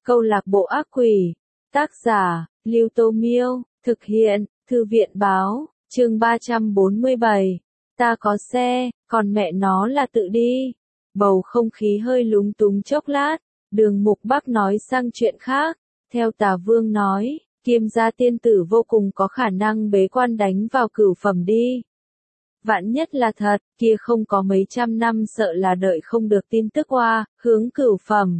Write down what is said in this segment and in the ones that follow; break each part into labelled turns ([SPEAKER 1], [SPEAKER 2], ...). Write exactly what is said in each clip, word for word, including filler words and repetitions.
[SPEAKER 1] Câu lạc bộ ác quỷ. Tác giả, Lưu Tô Miêu. Thực hiện, Thư viện Báo. Chương ba trăm bốn mươi bảy. Ta có xe, còn mẹ nó là tự đi. Bầu không khí hơi lúng túng chốc lát. Đường Mục Bắc nói sang chuyện khác. Theo Tà Vương nói, Kiêm gia tiên tử vô cùng có khả năng bế quan đánh vào cửu phẩm đi. Vạn nhất là thật, kia không có mấy trăm năm sợ là đợi không được tin tức oa, hướng cửu phẩm.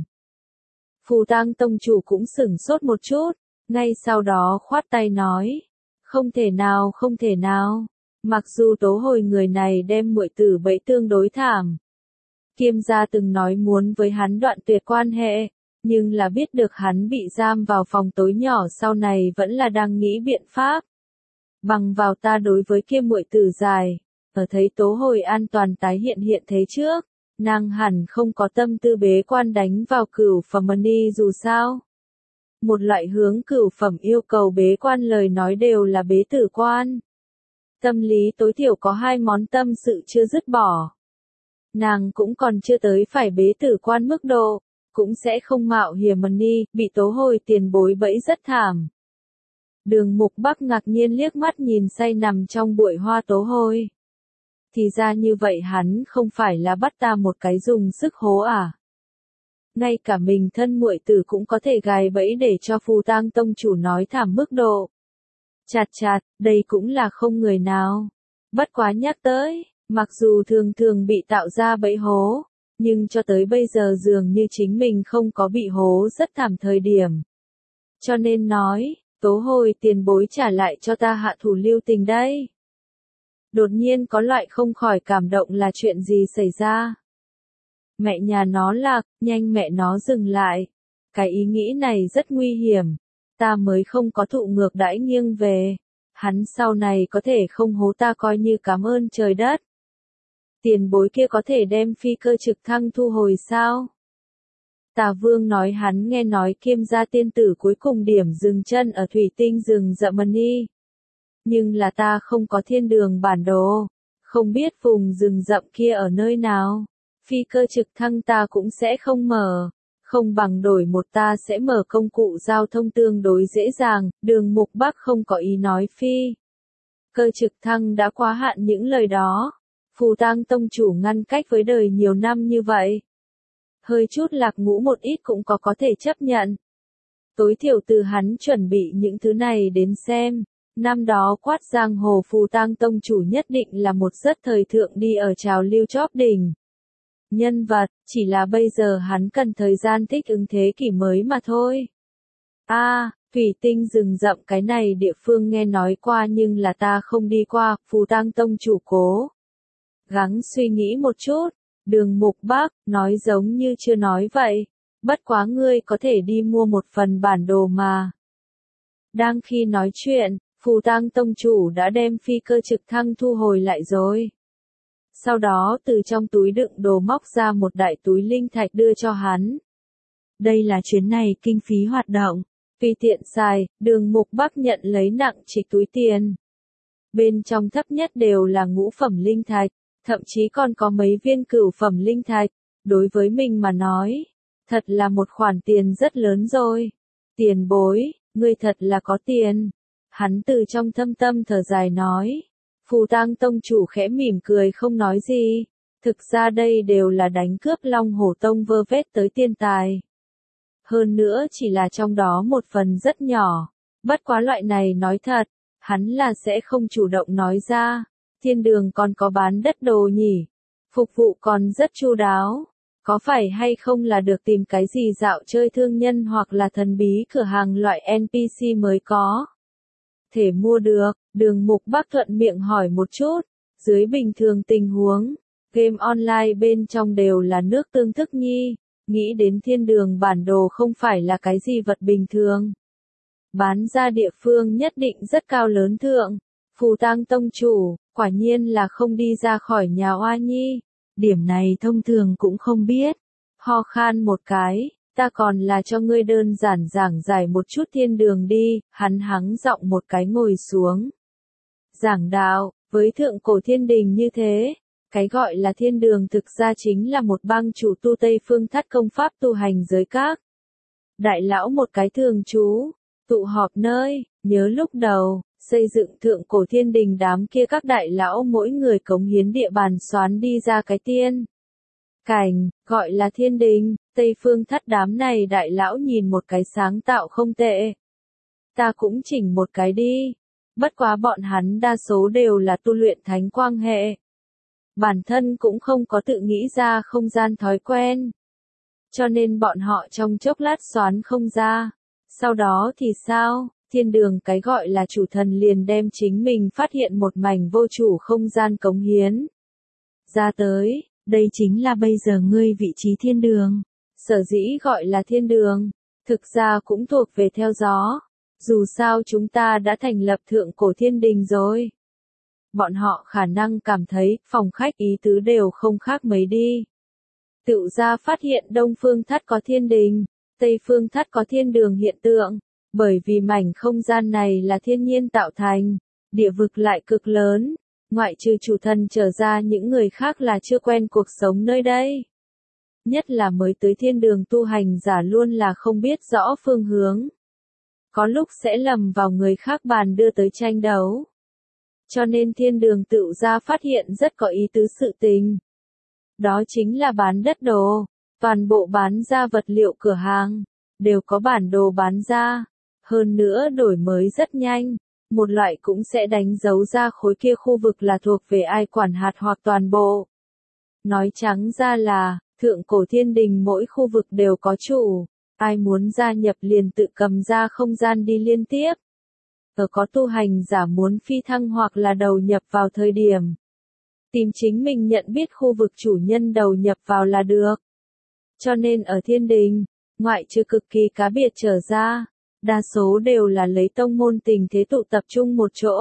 [SPEAKER 1] Phù Tang tông chủ cũng sửng sốt một chút, ngay sau đó khoát tay nói, không thể nào không thể nào, mặc dù tố hồi người này đem muội tử bẫy tương đối thảm. Kiêm gia từng nói muốn với hắn đoạn tuyệt quan hệ, nhưng là biết được hắn bị giam vào phòng tối nhỏ sau này vẫn là đang nghĩ biện pháp. Bằng vào ta đối với kia muội tử dài, ở thấy tố hồi an toàn tái hiện hiện thế trước, nàng hẳn không có tâm tư bế quan đánh vào cửu phẩm đi dù sao. Một loại hướng cửu phẩm yêu cầu bế quan lời nói đều là bế tử quan. Tâm lý tối thiểu có hai món tâm sự chưa dứt bỏ. Nàng cũng còn chưa tới phải bế tử quan mức độ, cũng sẽ không mạo hiểm đi, bị tố hồi tiền bối bẫy rất thảm. Đường Mục Bắc ngạc nhiên liếc mắt nhìn say nằm trong bụi hoa tố hồi. Thì ra như vậy hắn không phải là bắt ta một cái dùng sức hố à. Ngay cả mình thân muội tử cũng có thể gài bẫy để cho Phù Tang tông chủ nói thảm mức độ. Chạt chạt, đây cũng là không người nào. Bất quá nhắc tới, mặc dù thường thường bị tạo ra bẫy hố, nhưng cho tới bây giờ dường như chính mình không có bị hố rất thảm thời điểm. Cho nên nói, tố hồi tiền bối trả lại cho ta hạ thủ lưu tình đây. Đột nhiên có loại không khỏi cảm động là chuyện gì xảy ra. Mẹ nhà nó lạc, nhanh mẹ nó dừng lại. Cái ý nghĩ này rất nguy hiểm. Ta mới không có thụ ngược đãi nghiêng về. Hắn sau này có thể không hố ta coi như cảm ơn trời đất. Tiền bối kia có thể đem phi cơ trực thăng thu hồi sao? Tà Vương nói hắn nghe nói Kiêm gia tiên tử cuối cùng điểm dừng chân ở thủy tinh rừng rậm đi. Nhưng là ta không có thiên đường bản đồ, không biết vùng rừng rậm kia ở nơi nào. Phi cơ trực thăng ta cũng sẽ không mở, không bằng đổi một ta sẽ mở công cụ giao thông tương đối dễ dàng. Đường Mục Bắc không có ý nói phi cơ trực thăng đã quá hạn những lời đó. Phù Tang tông chủ ngăn cách với đời nhiều năm như vậy. Hơi chút lạc ngũ một ít cũng có có thể chấp nhận. Tối thiểu từ hắn chuẩn bị những thứ này đến xem. Năm đó quát giang hồ Phù Tang tông chủ nhất định là một rất thời thượng đi ở trào lưu chóp đỉnh. Nhân vật, chỉ là bây giờ hắn cần thời gian thích ứng thế kỷ mới mà thôi. A, à, thủy tinh rừng rậm cái này địa phương nghe nói qua nhưng là ta không đi qua. Phù Tang tông chủ cố gắng suy nghĩ một chút. Đường Mục Bắc nói giống như chưa nói vậy. Bất quá ngươi có thể đi mua một phần bản đồ mà. Đang khi nói chuyện, Phù Tang tông chủ đã đem phi cơ trực thăng thu hồi lại rồi. Sau đó từ trong túi đựng đồ móc ra một đại túi linh thạch đưa cho hắn. Đây là chuyến này kinh phí hoạt động. Vì tiện xài, Đường Mục Bắc nhận lấy nặng trịch túi tiền. Bên trong thấp nhất đều là ngũ phẩm linh thạch, thậm chí còn có mấy viên cửu phẩm linh thạch. Đối với mình mà nói, thật là một khoản tiền rất lớn rồi. Tiền bối, ngươi thật là có tiền. Hắn từ trong thâm tâm thở dài nói. Phù Tang tông chủ khẽ mỉm cười không nói gì. Thực ra đây đều là đánh cướp Long Hổ Tông vơ vét tới tiền tài. Hơn nữa chỉ là trong đó một phần rất nhỏ. Bất quá loại này nói thật, hắn là sẽ không chủ động nói ra. Thiên đường còn có bán đất đồ nhỉ. Phục vụ còn rất chu đáo. Có phải hay không là được tìm cái gì dạo chơi thương nhân hoặc là thần bí cửa hàng loại en pê xê mới có thể mua được. Đường Mục Bắc thuận miệng hỏi một chút. Dưới bình thường tình huống, game online bên trong đều là nước tương thức nhi. Nghĩ đến thiên đường bản đồ không phải là cái gì vật bình thường. Bán ra địa phương nhất định rất cao lớn thượng. Phù Tang tông chủ, quả nhiên là không đi ra khỏi nhà oa nhi. Điểm này thông thường cũng không biết. Ho khan một cái, ta còn là cho ngươi đơn giản giảng giải một chút thiên đường đi. Hắn hắng giọng một cái ngồi xuống. Giảng đạo, với thượng cổ thiên đình như thế, cái gọi là thiên đường thực ra chính là một bang chủ tu Tây phương thất công pháp tu hành giới các. đại lão một cái thường trú, tụ họp nơi, nhớ lúc đầu, xây dựng thượng cổ thiên đình đám kia các đại lão mỗi người cống hiến địa bàn xoán đi ra cái tiên. Cảnh, gọi là thiên đình, Tây Phương Thất đám này đại lão nhìn một cái sáng tạo không tệ. Ta cũng chỉnh một cái đi. Bất quá bọn hắn đa số đều là tu luyện thánh quang hệ. Bản thân cũng không có tự nghĩ ra không gian thói quen. Cho nên bọn họ trong chốc lát xoán không ra. Sau đó thì sao? Thiên đường cái gọi là chủ thần liền đem chính mình phát hiện một mảnh vô chủ không gian cống hiến. Ra tới, đây chính là bây giờ ngươi vị trí thiên đường. Sở dĩ gọi là thiên đường, thực ra cũng thuộc về theo gió. Dù sao chúng ta đã thành lập thượng cổ thiên đình rồi. Bọn họ khả năng cảm thấy phòng khách ý tứ đều không khác mấy đi. Tự ra phát hiện Đông Phương Thất có thiên đình, Tây Phương Thất có thiên đường hiện tượng. Bởi vì mảnh không gian này là thiên nhiên tạo thành, địa vực lại cực lớn, ngoại trừ chủ thần trở ra những người khác là chưa quen cuộc sống nơi đây. Nhất là mới tới thiên đường tu hành giả luôn là không biết rõ phương hướng. Có lúc sẽ lầm vào người khác bàn đưa tới tranh đấu. Cho nên thiên đường tự ra phát hiện rất có ý tứ sự tình. Đó chính là bán đất đồ, toàn bộ bán ra vật liệu cửa hàng, đều có bản đồ bán ra. Hơn nữa đổi mới rất nhanh, một loại cũng sẽ đánh dấu ra khối kia khu vực là thuộc về ai quản hạt hoặc toàn bộ. Nói trắng ra là, thượng cổ thiên đình mỗi khu vực đều có chủ, ai muốn gia nhập liền tự cầm ra không gian đi liên tiếp. Ở có tu hành giả muốn phi thăng hoặc là đầu nhập vào thời điểm. Tìm chính mình nhận biết khu vực chủ nhân đầu nhập vào là được. Cho nên ở thiên đình, ngoại trừ cực kỳ cá biệt trở ra, đa số đều là lấy tông môn tình thế tụ tập trung một chỗ.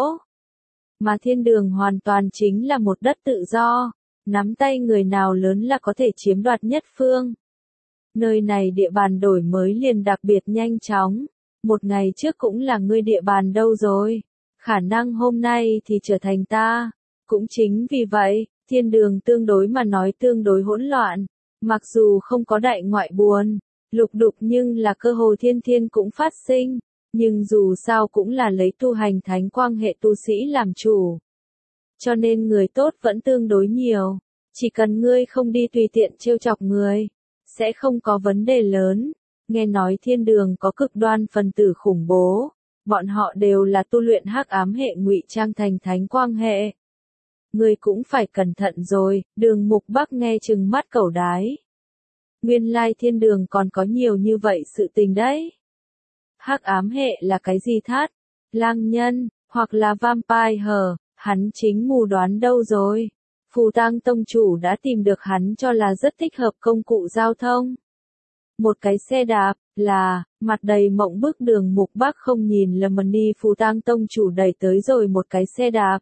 [SPEAKER 1] Mà thiên đường hoàn toàn chính là một đất tự do, nắm tay người nào lớn là có thể chiếm đoạt nhất phương. Nơi này địa bàn đổi mới liền đặc biệt nhanh chóng, một ngày trước cũng là ngươi địa bàn đâu rồi, khả năng hôm nay thì trở thành ta. Cũng chính vì vậy, thiên đường tương đối mà nói tương đối hỗn loạn, mặc dù không có đại ngoại buồn. Lục đục nhưng là cơ hồ thiên thiên cũng phát sinh, nhưng dù sao cũng là lấy tu hành thánh quang hệ tu sĩ làm chủ. Cho nên người tốt vẫn tương đối nhiều, chỉ cần ngươi không đi tùy tiện trêu chọc người, sẽ không có vấn đề lớn. Nghe nói thiên đường có cực đoan phần tử khủng bố, bọn họ đều là tu luyện hắc ám hệ ngụy trang thành thánh quang hệ. Ngươi cũng phải cẩn thận rồi, Đường Mục Bắc nghe chừng mắt cẩu đái. Nguyên lai thiên đường còn có nhiều như vậy sự tình đấy. Hắc ám hệ là cái gì thát? Lang nhân, hoặc là vampire, hắn chính mù đoán đâu rồi. Phù Tang tông chủ đã tìm được hắn cho là rất thích hợp công cụ giao thông. Một cái xe đạp, là, mặt đầy mộng bức Đường Mục Bắc không nhìn lầm đi Phù Tang tông chủ đẩy tới rồi một cái xe đạp.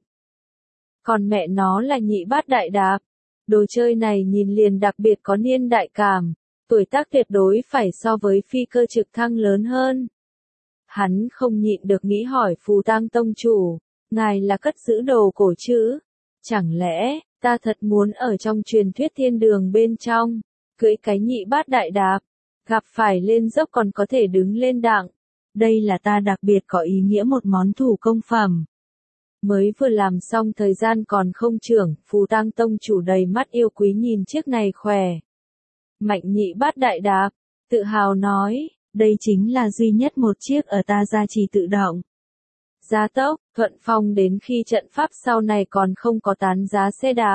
[SPEAKER 1] Còn mẹ nó là nhị bát đại đạp. Đồ chơi này nhìn liền đặc biệt có niên đại cảm, tuổi tác tuyệt đối phải so với phi cơ trực thăng lớn hơn. Hắn không nhịn được nghĩ hỏi Phù Tang tông chủ, ngài là cất giữ đồ cổ chữ? Chẳng lẽ, ta thật muốn ở trong truyền thuyết thiên đường bên trong, cưỡi cái nhị bát đại đạp, gặp phải lên dốc còn có thể đứng lên đặng. Đây là ta đặc biệt có ý nghĩa một món thủ công phẩm. Mới vừa làm xong thời gian còn không trưởng, Phù Tang tông chủ đầy mắt yêu quý nhìn chiếc này khỏe. Mạnh nhị bát đại đạp, tự hào nói, đây chính là duy nhất một chiếc ở ta gia trì tự động. Gia tốc, thuận phong đến khi trận pháp sau này còn không có tán giá xe đạp.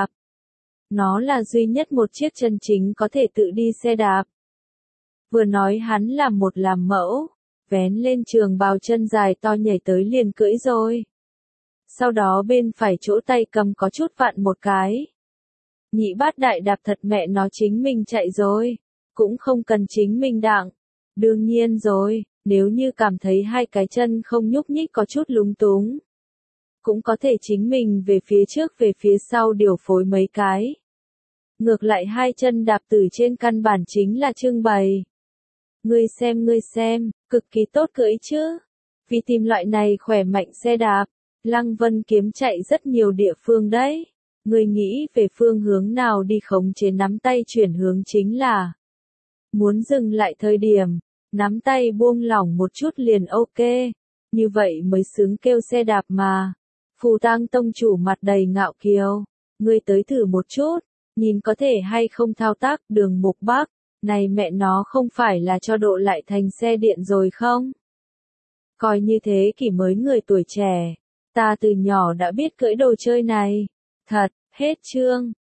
[SPEAKER 1] Nó là duy nhất một chiếc chân chính có thể tự đi xe đạp. Vừa nói hắn làm một làm mẫu, vén lên trường bào chân dài to nhảy tới liền cưỡi rồi. Sau đó bên phải chỗ tay cầm có chút vặn một cái. Nhị bát đại đạp thật mẹ nó chính mình chạy rồi, cũng không cần chính mình đặng. Đương nhiên rồi, nếu như cảm thấy hai cái chân không nhúc nhích có chút lúng túng, cũng có thể chính mình về phía trước về phía sau điều phối mấy cái. Ngược lại hai chân đạp từ trên căn bản chính là trưng bày. Ngươi xem ngươi xem, cực kỳ tốt cưỡi chứ. Vì tìm loại này khỏe mạnh xe đạp, Lăng Vân Kiếm chạy rất nhiều địa phương đấy. Ngươi nghĩ về phương hướng nào đi khống chế nắm tay chuyển hướng chính là. Muốn dừng lại thời điểm, Nắm tay buông lỏng một chút liền ok. Như vậy mới sướng kêu xe đạp mà. Phù Tang tông chủ mặt đầy ngạo kiều. Ngươi tới thử một chút, nhìn có thể hay không thao tác Đường Mục Bắc. Này mẹ nó không phải là cho độ lại thành xe điện rồi không? Coi như thế kỷ mới người tuổi trẻ. Ta từ nhỏ đã biết cưỡi đồ chơi này. Thật, hết chương.